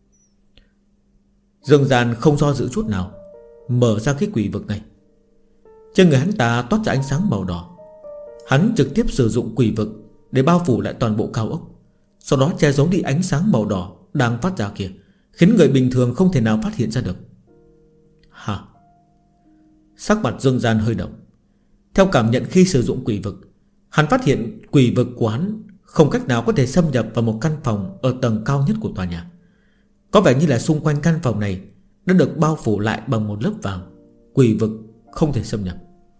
Dương Gian không do dự chút nào, mở ra cái quỷ vực này. Trên người hắn ta toát ra ánh sáng màu đỏ. Hắn trực tiếp sử dụng quỷ vực để bao phủ lại toàn bộ cao ốc, sau đó che giấu đi ánh sáng màu đỏ đang phát ra kia, khiến người bình thường không thể nào phát hiện ra được. Hả? Sắc mặt Dương Gian hơi động. Theo cảm nhận khi sử dụng quỷ vực, hắn phát hiện quỷ vực của hắn không cách nào có thể xâm nhập vào một căn phòng ở tầng cao nhất của tòa nhà. Có vẻ như là xung quanh căn phòng này đã được bao phủ lại bằng một lớp vàng. Quỷ vực không thể xâm nhập.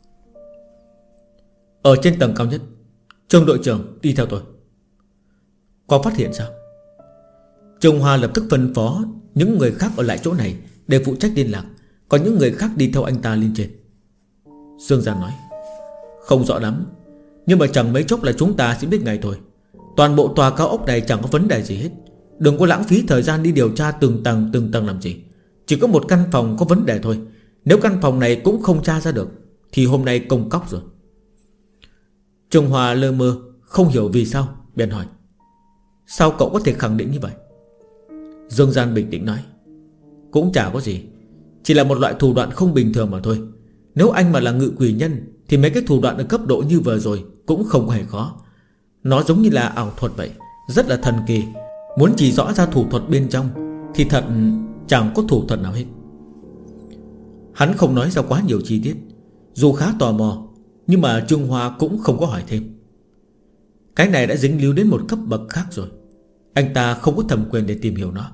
Ở trên tầng cao nhất, Trương đội trưởng đi theo tôi. Có phát hiện sao? Trương Hoa lập tức phân phó những người khác ở lại chỗ này để phụ trách liên lạc, còn những người khác đi theo anh ta lên trên. Dương Gian nói: Không rõ lắm, nhưng mà chẳng mấy chốc là chúng ta sẽ biết ngay thôi. Toàn bộ tòa cao ốc này chẳng có vấn đề gì hết. Đừng có lãng phí thời gian đi điều tra từng tầng làm gì. Chỉ có một căn phòng có vấn đề thôi. Nếu căn phòng này cũng không tra ra được thì hôm nay công cóc rồi. Trương Hòa lơ mơ không hiểu vì sao, bèn hỏi: Sao cậu có thể khẳng định như vậy? Dương Gian bình tĩnh nói: Cũng chả có gì, chỉ là một loại thủ đoạn không bình thường mà thôi. Nếu anh mà là ngự quỷ nhân thì mấy cái thủ đoạn ở cấp độ như vừa rồi cũng không hề khó. Nó giống như là ảo thuật vậy, rất là thần kỳ. Muốn chỉ rõ ra thủ thuật bên trong thì thật chẳng có thủ thuật nào hết. Hắn không nói ra quá nhiều chi tiết, dù khá tò mò, nhưng mà Trương Hoa cũng không có hỏi thêm. Cái này đã dính líu đến một cấp bậc khác rồi, anh ta không có thẩm quyền để tìm hiểu nó.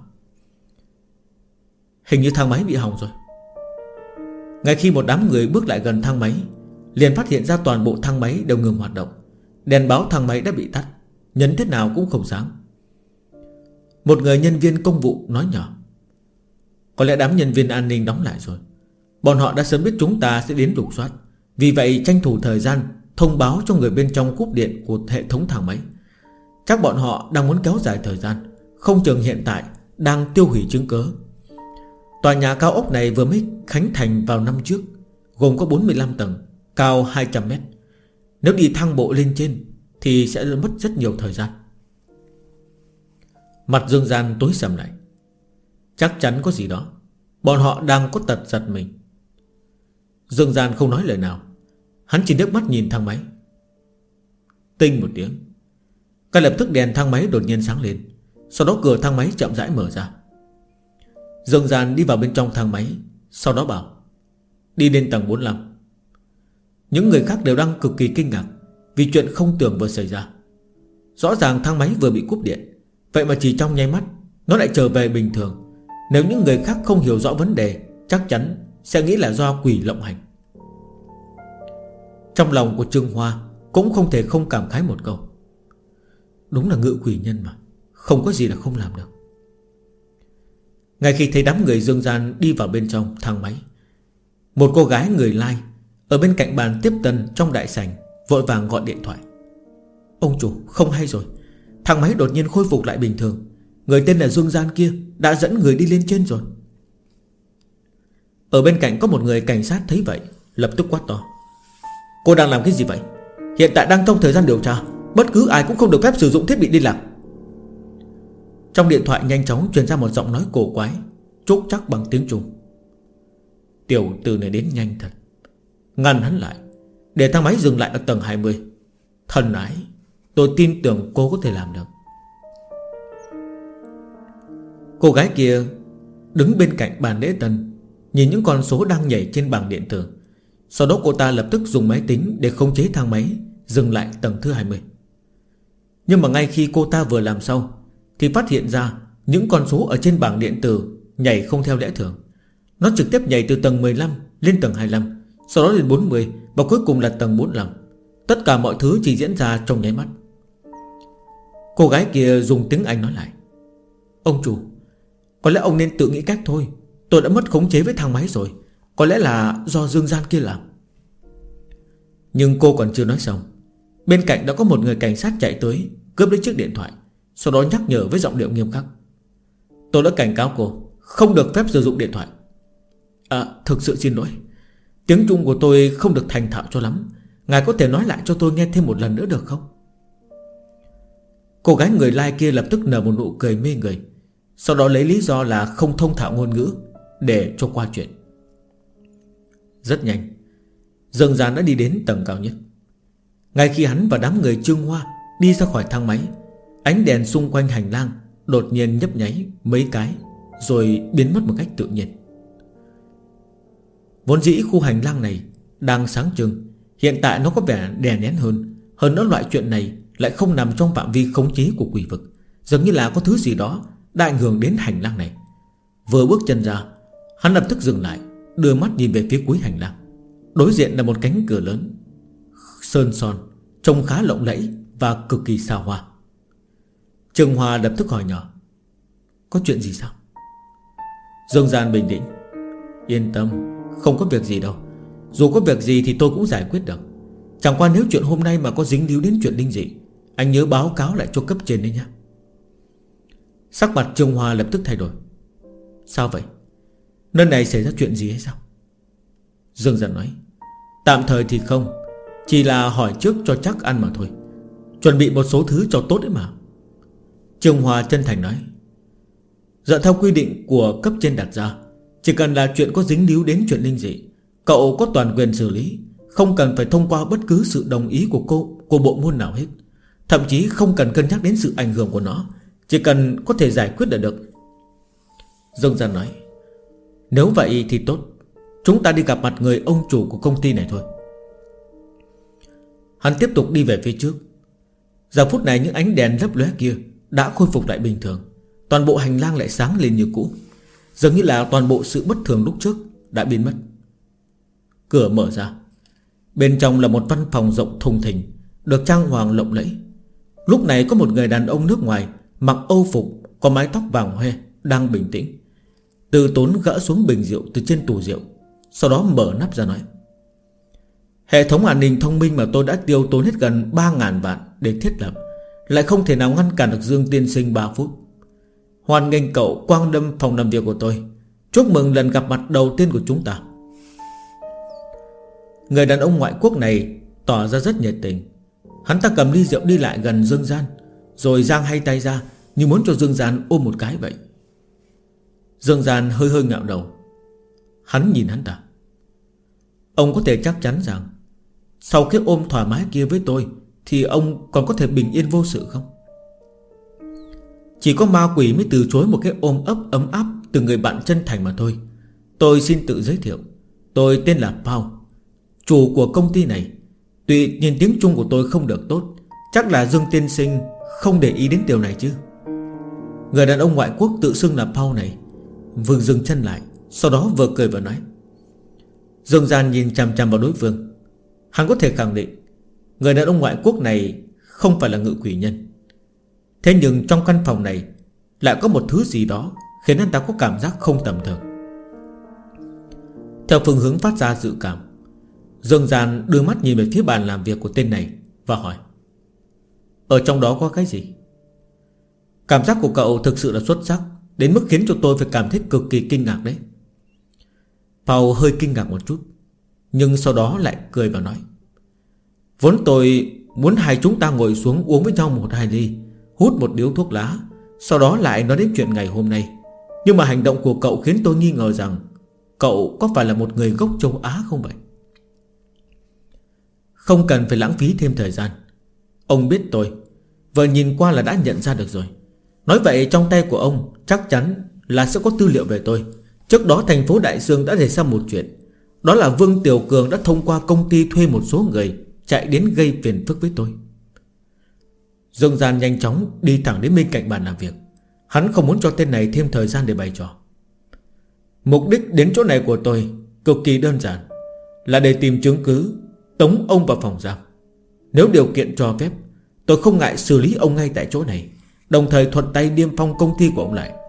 Hình như thang máy bị hỏng rồi. Ngay khi một đám người bước lại gần thang máy, liền phát hiện ra toàn bộ thang máy đều ngừng hoạt động. Đèn báo thang máy đã bị tắt, nhấn thế nào cũng không sáng. Một người nhân viên công vụ nói nhỏ: Có lẽ đám nhân viên an ninh đóng lại rồi. Bọn họ đã sớm biết chúng ta sẽ đến lục soát, vì vậy tranh thủ thời gian thông báo cho người bên trong cúp điện của hệ thống thang máy. Chắc bọn họ đang muốn kéo dài thời gian, không chừng hiện tại đang tiêu hủy chứng cứ. Tòa nhà cao ốc này vừa mới khánh thành vào năm trước, gồm có 45 tầng, cao 200 mét. Nếu đi thang bộ lên trên thì sẽ mất rất nhiều thời gian. Mặt Dương Gian tối sầm lại. Chắc chắn có gì đó, bọn họ đang có tật giật mình. Dương Gian không nói lời nào, hắn chỉ nước mắt nhìn thang máy. Tinh một tiếng, ngay lập tức đèn thang máy đột nhiên sáng lên. Sau đó cửa thang máy chậm rãi mở ra. Dương Gian đi vào bên trong thang máy, sau đó bảo: Đi lên tầng 45. Những người khác đều đang cực kỳ kinh ngạc vì chuyện không tưởng vừa xảy ra. Rõ ràng thang máy vừa bị cúp điện, vậy mà chỉ trong nháy mắt nó lại trở về bình thường. Nếu những người khác không hiểu rõ vấn đề, chắc chắn sẽ nghĩ là do quỷ lộng hành. Trong lòng của Trương Hoa cũng không thể không cảm khái một câu: đúng là ngự quỷ nhân mà, không có gì là không làm được. Ngay khi thấy đám người Dương Gian đi vào bên trong thang máy, một cô gái người Lai ở bên cạnh bàn tiếp tân trong đại sảnh vội vàng gọi điện thoại: ông chủ, không hay rồi, thang máy đột nhiên khôi phục lại bình thường. Người tên là Dương Gian kia đã dẫn người đi lên trên rồi. Ở bên cạnh có một người cảnh sát thấy vậy, lập tức quát to: cô đang làm cái gì vậy? Hiện tại đang trong thời gian điều tra, bất cứ ai cũng không được phép sử dụng thiết bị liên lạc. Trong điện thoại nhanh chóng truyền ra một giọng nói cổ quái, trúc chắc bằng tiếng Trung: tiểu tử này đến nhanh thật. Ngăn hắn lại, để thang máy dừng lại ở tầng 20. Thần ái, tôi tin tưởng cô có thể làm được. Cô gái kia đứng bên cạnh bàn lễ tân, nhìn những con số đang nhảy trên bảng điện tử. Sau đó cô ta lập tức dùng máy tính để khống chế thang máy dừng lại tầng thứ 20. Nhưng mà ngay khi cô ta vừa làm xong thì phát hiện ra những con số ở trên bảng điện tử nhảy không theo lẽ thường. Nó trực tiếp nhảy từ tầng 15 lên tầng 25, sau đó lên 40 và cuối cùng là tầng 45. Tất cả mọi thứ chỉ diễn ra trong nháy mắt. Cô gái kia dùng tiếng Anh nói lại: ông chủ, có lẽ ông nên tự nghĩ cách thôi. Tôi đã mất khống chế với thang máy rồi. Có lẽ là do Dương Gian kia làm. Nhưng cô còn chưa nói xong, bên cạnh đã có một người cảnh sát chạy tới, cướp lấy chiếc điện thoại, sau đó nhắc nhở với giọng điệu nghiêm khắc: tôi đã cảnh cáo cô không được phép sử dụng điện thoại. Thực sự xin lỗi, tiếng Trung của tôi không được thành thạo cho lắm. Ngài có thể nói lại cho tôi nghe thêm một lần nữa được không? Cô gái người Lai kia lập tức nở một nụ cười mê người, sau đó lấy lý do là không thông thạo ngôn ngữ để cho qua chuyện. Rất nhanh, Dương Gian đã đi đến tầng cao nhất. Ngay khi hắn và đám người Trương Hoa đi ra khỏi thang máy, ánh đèn xung quanh hành lang đột nhiên nhấp nháy mấy cái, rồi biến mất một cách tự nhiên. Vốn dĩ khu hành lang này đang sáng trưng, hiện tại nó có vẻ đè nén hơn. Hơn nữa loại chuyện này lại không nằm trong phạm vi khống chế của quỷ vực, dường như là có thứ gì đó đã ảnh hưởng đến hành lang này. Vừa bước chân ra, hắn lập tức dừng lại, đưa mắt nhìn về phía cuối hành lang. Đối diện là một cánh cửa lớn, sơn son, trông khá lộng lẫy và cực kỳ xa hoa. Trương Hoa lập tức hỏi nhỏ: có chuyện gì sao? Dương Gian bình tĩnh: yên tâm, không có việc gì đâu. Dù có việc gì thì tôi cũng giải quyết được. Chẳng qua nếu chuyện hôm nay mà có dính líu đến chuyện linh dị, anh nhớ báo cáo lại cho cấp trên đấy nhé. Sắc mặt Trương Hoa lập tức thay đổi: sao vậy? Nơi này xảy ra chuyện gì hay sao? Dương Gian nói: tạm thời thì không, chỉ là hỏi trước cho chắc ăn mà thôi. Chuẩn bị một số thứ cho tốt đấy mà. Trương Hoa chân thành nói: dựa theo quy định của cấp trên đặt ra, chỉ cần là chuyện có dính líu đến chuyện linh dị, cậu có toàn quyền xử lý, không cần phải thông qua bất cứ sự đồng ý của bộ môn nào hết. Thậm chí không cần cân nhắc đến sự ảnh hưởng của nó, chỉ cần có thể giải quyết là được. Dương Gian nói: nếu vậy thì tốt, chúng ta đi gặp mặt người ông chủ của công ty này thôi. Hắn tiếp tục đi về phía trước. Giờ phút này những ánh đèn lấp lóe kia đã khôi phục lại bình thường. Toàn bộ hành lang lại sáng lên như cũ, dường như là toàn bộ sự bất thường lúc trước đã biến mất. Cửa mở ra, bên trong là một văn phòng rộng thùng thình, được trang hoàng lộng lẫy. Lúc này có một người đàn ông nước ngoài mặc âu phục, có mái tóc vàng hoe, đang bình tĩnh từ tốn gỡ xuống bình rượu từ trên tủ rượu, sau đó mở nắp ra nói: hệ thống an ninh thông minh mà tôi đã tiêu tốn hết gần 3.000 vạn để thiết lập, lại không thể nào ngăn cản được Dương tiên sinh 3 phút. Hoan nghênh cậu quang lâm phòng làm việc của tôi. Chúc mừng lần gặp mặt đầu tiên của chúng ta. Người đàn ông ngoại quốc này tỏ ra rất nhiệt tình. Hắn ta cầm ly rượu đi lại gần Dương Gian, rồi giang hai tay ra như muốn cho Dương Gian ôm một cái vậy. Dương Gian hơi hơi ngạo đầu. Hắn nhìn hắn ta: ông có thể chắc chắn rằng sau cái ôm thoải mái kia với tôi thì ông còn có thể bình yên vô sự không? Chỉ có ma quỷ mới từ chối một cái ôm ấp ấm áp từ người bạn chân thành mà thôi. Tôi xin tự giới thiệu, tôi tên là Paul, chủ của công ty này. Tuy nhiên tiếng Trung của tôi không được tốt, chắc là Dương tiên sinh không để ý đến điều này chứ? Người đàn ông ngoại quốc tự xưng là Paul này vừa dừng chân lại, sau đó vừa cười vừa nói. Dương Gian nhìn chằm chằm vào đối phương. Hắn có thể khẳng định người đàn ông ngoại quốc này không phải là ngự quỷ nhân. Thế nhưng trong căn phòng này lại có một thứ gì đó khiến anh ta có cảm giác không tầm thường. Theo phương hướng phát ra dự cảm, Dương Gian đưa mắt nhìn về phía bàn làm việc của tên này và hỏi: ở trong đó có cái gì? Cảm giác của cậu thực sự là xuất sắc, đến mức khiến cho tôi phải cảm thấy cực kỳ kinh ngạc đấy. Paul hơi kinh ngạc một chút, nhưng sau đó lại cười và nói: vốn tôi muốn hai chúng ta ngồi xuống uống với nhau 1-2 ly, hút một điếu thuốc lá, sau đó lại nói đến chuyện ngày hôm nay. Nhưng mà hành động của cậu khiến tôi nghi ngờ rằng cậu có phải là một người gốc châu Á không vậy? Không cần phải lãng phí thêm thời gian. Ông biết tôi, vừa nhìn qua là đã nhận ra được rồi. Nói vậy trong tay của ông chắc chắn là sẽ có tư liệu về tôi. Trước đó thành phố Đại Dương đã đề ra một chuyện, đó là Vương Tiểu Cường đã thông qua công ty thuê một số người chạy đến gây phiền phức với tôi. Dương Gian nhanh chóng đi thẳng đến bên cạnh bàn làm việc. Hắn không muốn cho tên này thêm thời gian để bày trò. Mục đích đến chỗ này của tôi cực kỳ đơn giản, là để tìm chứng cứ tống ông vào phòng giam. Nếu điều kiện cho phép, tôi không ngại xử lý ông ngay tại chỗ này, đồng thời thuận tay niêm phong công ty của ông lại.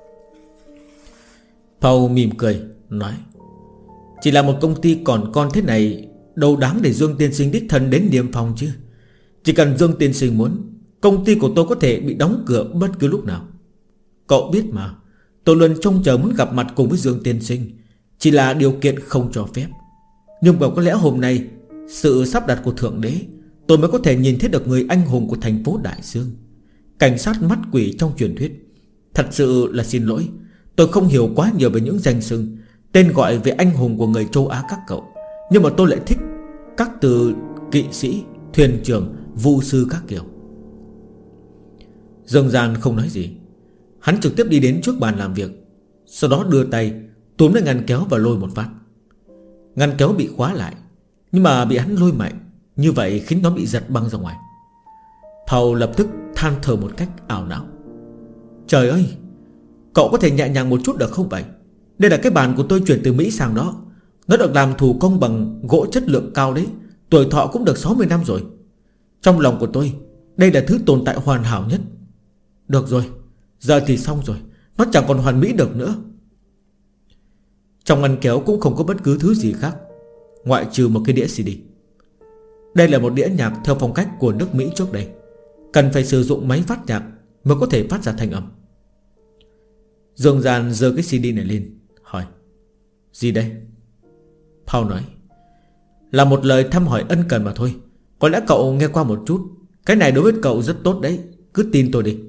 Paul mỉm cười nói: chỉ là một công ty còn con thế này, đâu đáng để Dương tiên sinh đích thân đến niêm phong chứ. Chỉ cần Dương tiên sinh muốn, công ty của tôi có thể bị đóng cửa bất cứ lúc nào. Cậu biết mà, tôi luôn trông chờ muốn gặp mặt cùng với Dương tiên sinh, chỉ là điều kiện không cho phép. Nhưng mà có lẽ hôm nay, sự sắp đặt của Thượng Đế, tôi mới có thể nhìn thấy được người anh hùng của thành phố Đại Dương, cảnh sát mắt quỷ trong truyền thuyết. Thật sự là xin lỗi, tôi không hiểu quá nhiều về những danh xưng, tên gọi về anh hùng của người châu Á các cậu. Nhưng mà tôi lại thích các từ kỵ sĩ, thuyền trưởng, vu sư các kiểu. Dương Gian không nói gì. Hắn trực tiếp đi đến trước bàn làm việc, sau đó đưa tay túm lấy ngăn kéo và lôi một phát. Ngăn kéo bị khóa lại, nhưng mà bị hắn lôi mạnh, như vậy khiến nó bị giật băng ra ngoài. Paul lập tức than thở một cách ảo não: trời ơi, cậu có thể nhẹ nhàng một chút được không vậy? Đây là cái bàn của tôi chuyển từ Mỹ sang đó. Nó được làm thủ công bằng gỗ chất lượng cao đấy, tuổi thọ cũng được 60 năm rồi. Trong lòng của tôi, đây là thứ tồn tại hoàn hảo nhất. Được rồi, giờ thì xong rồi, nó chẳng còn hoàn mỹ được nữa. Trong ngăn kéo cũng không có bất cứ thứ gì khác, ngoại trừ một cái đĩa CD. Đây là một đĩa nhạc theo phong cách của nước Mỹ trước đây, cần phải sử dụng máy phát nhạc mới có thể phát ra thanh âm. Dương Gian giơ cái CD này lên, hỏi: gì đây? Paul nói: là một lời thăm hỏi ân cần mà thôi. Có lẽ cậu nghe qua một chút. Cái này đối với cậu rất tốt đấy, cứ tin tôi đi.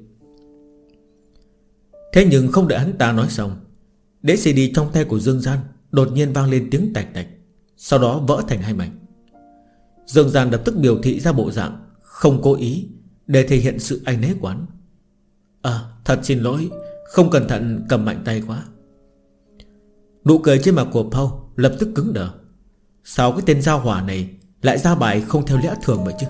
Thế nhưng không đợi hắn ta nói xong, đĩa CD trong tay của Dương Gian đột nhiên vang lên tiếng tạch tạch, sau đó vỡ thành hai mảnh. Dương Gian lập tức biểu thị ra bộ dạng không cố ý để thể hiện sự áy náy của hắn. Thật xin lỗi, không cẩn thận cầm mạnh tay quá. Nụ cười trên mặt của Paul lập tức cứng đờ. Sao cái tên giao hỏa này lại ra bài không theo lẽ thường vậy chứ?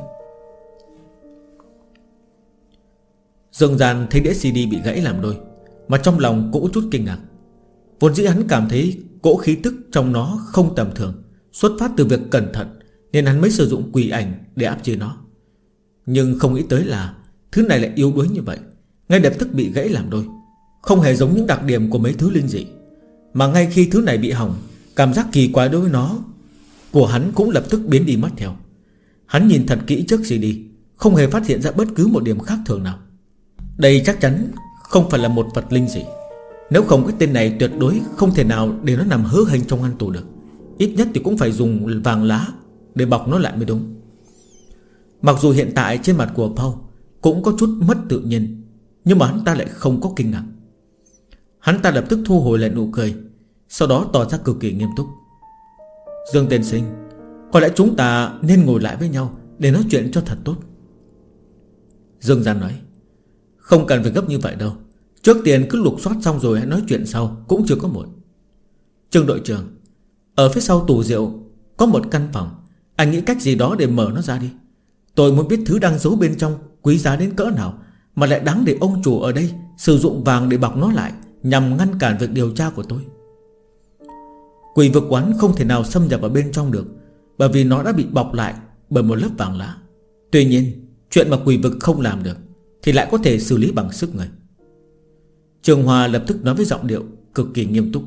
Dương Gian thấy đĩa CD bị gãy làm đôi, mà trong lòng cũng có chút kinh ngạc. Vốn dĩ hắn cảm thấy cỗ khí tức trong nó không tầm thường, xuất phát từ việc cẩn thận, nên hắn mới sử dụng quỷ ảnh để áp chế nó. Nhưng không nghĩ tới là thứ này lại yếu đuối như vậy, ngay lập tức bị gãy làm đôi. Không hề giống những đặc điểm của mấy thứ linh dị, mà ngay khi thứ này bị hỏng, cảm giác kỳ quái đối với nó của hắn cũng lập tức biến đi mất theo. Hắn nhìn thật kỹ trước CD, không hề phát hiện ra bất cứ một điểm khác thường nào. Đây chắc chắn không phải là một vật linh dị. Nếu không, cái tên này tuyệt đối không thể nào để nó nằm hớ hênh trong ngăn tủ được. Ít nhất thì cũng phải dùng vàng lá để bọc nó lại mới đúng. Mặc dù hiện tại trên mặt của Paul cũng có chút mất tự nhiên, nhưng mà hắn ta lại không có kinh ngạc. Hắn ta lập tức thu hồi lại nụ cười, sau đó tỏ ra cực kỳ nghiêm túc: Dương tiên sinh, có lẽ chúng ta nên ngồi lại với nhau để nói chuyện cho thật tốt. Dương Gian nói: không cần phải gấp như vậy đâu, trước tiên cứ lục soát xong rồi hãy nói chuyện sau, cũng chưa có muộn. Trương đội trưởng, ở phía sau tủ rượu có một căn phòng, anh nghĩ cách gì đó để mở nó ra đi. Tôi muốn biết thứ đang giấu bên trong quý giá đến cỡ nào mà lại đáng để ông chủ ở đây sử dụng vàng để bọc nó lại, nhằm ngăn cản việc điều tra của tôi. Quỷ vực quán không thể nào xâm nhập vào bên trong được, bởi vì nó đã bị bọc lại bởi một lớp vàng lá. Tuy nhiên chuyện mà quỷ vực không làm được thì lại có thể xử lý bằng sức người. Trường Hòa lập tức nói với giọng điệu cực kỳ nghiêm túc: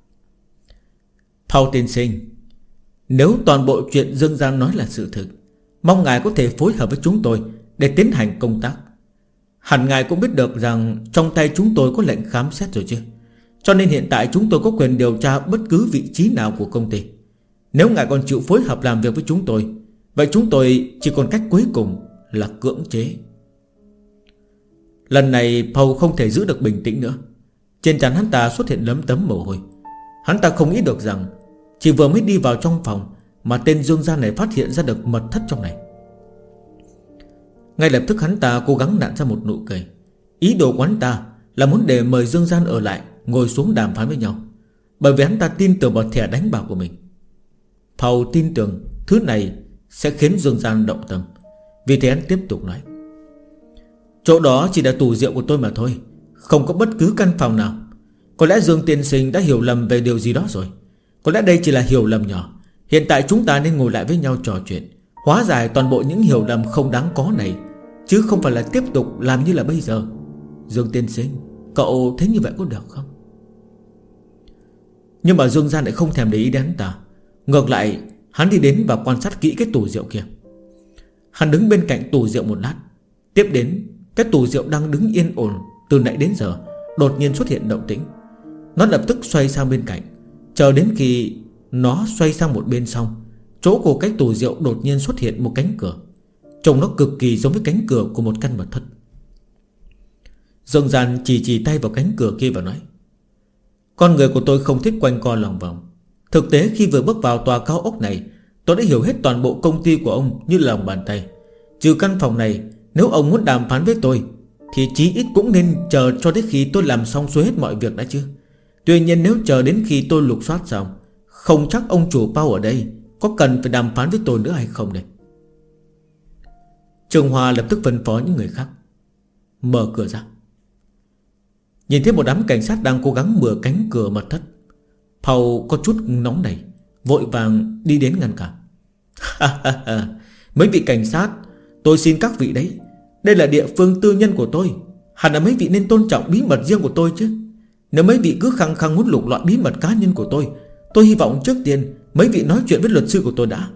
Paul tiên sinh, nếu toàn bộ chuyện Dương Gian nói là sự thực, mong ngài có thể phối hợp với chúng tôi để tiến hành công tác. Hẳn ngài cũng biết được rằng trong tay chúng tôi có lệnh khám xét rồi chứ. Cho nên hiện tại chúng tôi có quyền điều tra bất cứ vị trí nào của công ty. Nếu ngài còn chịu phối hợp làm việc với chúng tôi, vậy chúng tôi chỉ còn cách cuối cùng là cưỡng chế. Lần này Paul không thể giữ được bình tĩnh nữa. Trên trán hắn ta xuất hiện lấm tấm mồ hôi. Hắn ta không nghĩ được rằng chỉ vừa mới đi vào trong phòng mà tên Dương Gian này phát hiện ra được mật thất trong này. Ngay lập tức hắn ta cố gắng nặn ra một nụ cười. Ý đồ của hắn ta là muốn để mời Dương Gian ở lại ngồi xuống đàm phán với nhau, bởi vì hắn ta tin tưởng vào thẻ đánh bạc của mình. Paul tin tưởng thứ này sẽ khiến Dương Gian động tâm. Vì thế hắn tiếp tục nói: Chỗ đó chỉ là tủ rượu của tôi mà thôi, không có bất cứ căn phòng nào. Có lẽ Dương tiên sinh đã hiểu lầm về điều gì đó rồi. Có lẽ đây chỉ là hiểu lầm nhỏ. Hiện tại chúng ta nên ngồi lại với nhau trò chuyện, hóa giải toàn bộ những hiểu lầm không đáng có này, chứ không phải là tiếp tục làm như là bây giờ. Dương tiên sinh, cậu thấy như vậy có được không? Nhưng mà Dương Gian lại không thèm để ý đến hắn ta. Ngược lại hắn đi đến và quan sát kỹ cái tủ rượu kia. Hắn đứng bên cạnh tủ rượu một lát. Tiếp đến cái tủ rượu đang đứng yên ổn từ nãy đến giờ đột nhiên xuất hiện động tĩnh. Nó lập tức xoay sang bên cạnh. Chờ đến khi nó xoay sang một bên xong, chỗ của cái tủ rượu đột nhiên xuất hiện một cánh cửa. Trông nó cực kỳ giống với cánh cửa của một căn mật thất. Dương Gian chỉ tay vào cánh cửa kia và nói: Con người của tôi không thích quanh co lòng vòng. Thực tế khi vừa bước vào tòa cao ốc này, tôi đã hiểu hết toàn bộ công ty của ông như lòng bàn tay. Trừ căn phòng này, nếu ông muốn đàm phán với tôi thì chí ít cũng nên chờ cho đến khi tôi làm xong xuôi hết mọi việc đã chứ. Tuy nhiên nếu chờ đến khi tôi lục soát xong, không chắc ông chủ Paul ở đây có cần phải đàm phán với tôi nữa hay không đây. Trường Hòa lập tức phân phó những người khác: Mở cửa ra. Nhìn thấy một đám cảnh sát đang cố gắng mở cánh cửa mật thất, Paul có chút nóng nảy, vội vàng đi đến ngăn cản. Mấy vị cảnh sát, tôi xin các vị đấy, đây là địa phương tư nhân của tôi. Hẳn là mấy vị nên tôn trọng bí mật riêng của tôi chứ. Nếu mấy vị cứ khăng khăng muốn lục lọi bí mật cá nhân của tôi hy vọng trước tiên mấy vị nói chuyện với luật sư của tôi đã.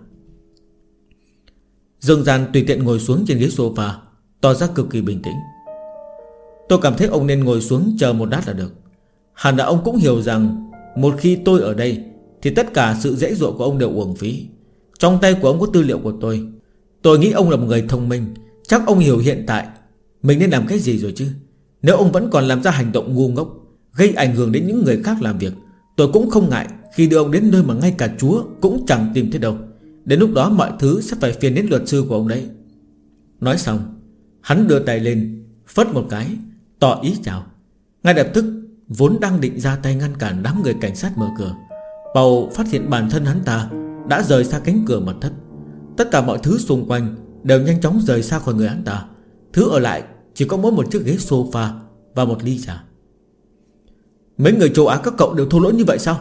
Dương Gian tùy tiện ngồi xuống trên ghế sofa, tỏ ra cực kỳ bình tĩnh. Tôi cảm thấy ông nên ngồi xuống chờ một lát là được. Hẳn là ông cũng hiểu rằng một khi tôi ở đây thì tất cả sự dễ dụa của ông đều uổng phí. Trong tay của ông có tư liệu của tôi. Tôi nghĩ ông là một người thông minh, chắc ông hiểu hiện tại mình nên làm cái gì rồi chứ. Nếu ông vẫn còn làm ra hành động ngu ngốc, gây ảnh hưởng đến những người khác làm việc, tôi cũng không ngại khi đưa ông đến nơi mà ngay cả Chúa cũng chẳng tìm thấy đâu. Đến lúc đó mọi thứ sẽ phải phiền đến luật sư của ông đấy. Nói xong, hắn đưa tay lên, phất một cái, tỏ ý chào. Ngay lập tức, vốn đang định ra tay ngăn cản đám người cảnh sát mở cửa, Paul phát hiện bản thân hắn ta đã rời xa cánh cửa mật thất. Tất cả mọi thứ xung quanh đều nhanh chóng rời xa khỏi người hắn ta. Thứ ở lại chỉ có mỗi một chiếc ghế sofa và một ly trà. Mấy người châu Á các cậu đều thô lỗ như vậy sao?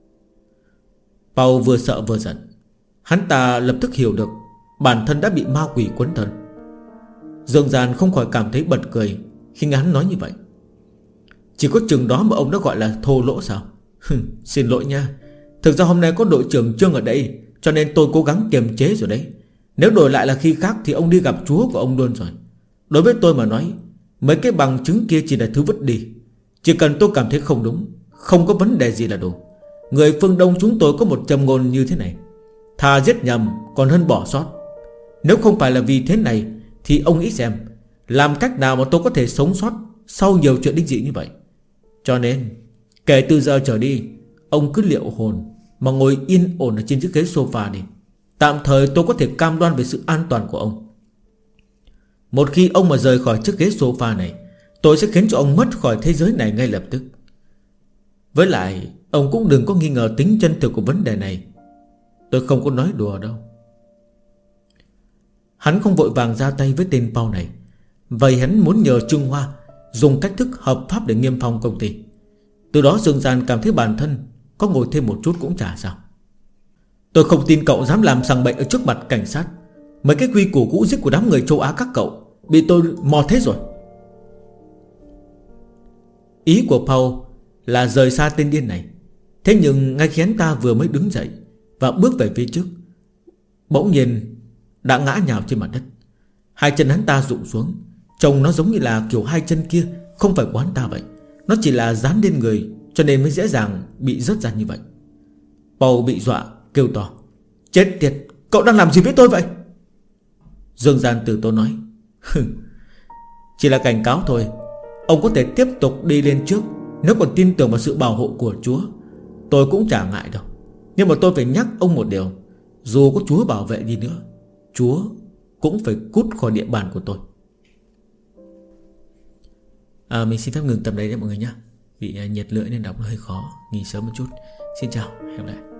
Paul vừa sợ vừa giận. Hắn ta lập tức hiểu được bản thân đã bị ma quỷ quấn thân. Dương Gian không khỏi cảm thấy bật cười khi nghe hắn nói như vậy. Chỉ có chừng đó mà ông đã gọi là thô lỗ sao? Xin lỗi nha. Thực ra hôm nay có đội trưởng Trương ở đây, cho nên tôi cố gắng kiềm chế rồi đấy. Nếu đổi lại là khi khác thì ông đi gặp Chúa của ông luôn rồi. Đối với tôi mà nói, mấy cái bằng chứng kia chỉ là thứ vứt đi. Chỉ cần tôi cảm thấy không đúng, không có vấn đề gì là đủ. Người phương Đông chúng tôi có một châm ngôn như thế này: thà giết nhầm còn hơn bỏ sót. Nếu không phải là vì thế này thì ông nghĩ xem, làm cách nào mà tôi có thể sống sót sau nhiều chuyện đích dị như vậy. Cho nên kể từ giờ trở đi, ông cứ liệu hồn mà ngồi yên ổn ở trên chiếc ghế sofa đi. Tạm thời tôi có thể cam đoan về sự an toàn của ông. Một khi ông mà rời khỏi chiếc ghế sofa này, tôi sẽ khiến cho ông mất khỏi thế giới này ngay lập tức. Với lại ông cũng đừng có nghi ngờ tính chân thực của vấn đề này. Tôi không có nói đùa đâu. Hắn không vội vàng ra tay với tên Paul này. Vậy hắn muốn nhờ Trương Hoa dùng cách thức hợp pháp để niêm phong công ty. Từ đó Dương Gian cảm thấy bản thân có ngồi thêm một chút cũng chả sao. Tôi không tin cậu dám làm sằng bậy ở trước mặt cảnh sát. Mấy cái quy củ cũ dích của đám người châu Á các cậu bị tôi mò thế rồi. Ý của Paul là rời xa tên điên này. Thế nhưng ngay khi hắn ta vừa mới đứng dậy và bước về phía trước, bỗng nhiên đã ngã nhào trên mặt đất. Hai chân hắn ta rụng xuống. Trông nó giống như là kiểu hai chân kia không phải của hắn ta vậy. Nó chỉ là dán lên người, cho nên mới dễ dàng bị rớt ra như vậy. Paul bị dọa kêu to: chết tiệt, cậu đang làm gì với tôi vậy? Dương Gian từ tốn nói: chỉ là cảnh cáo thôi. Ông có thể tiếp tục đi lên trước nếu còn tin tưởng vào sự bảo hộ của Chúa. Tôi cũng chả ngại đâu. Nhưng mà tôi phải nhắc ông một điều: dù có Chúa bảo vệ đi nữa, Chúa cũng phải cút khỏi địa bàn của tôi. Mình xin phép ngừng tập đấy đấy mọi người nhé. Bị nhiệt lưỡi nên đọc nó hơi khó. Nghỉ sớm một chút. Xin chào, hẹn gặp lại.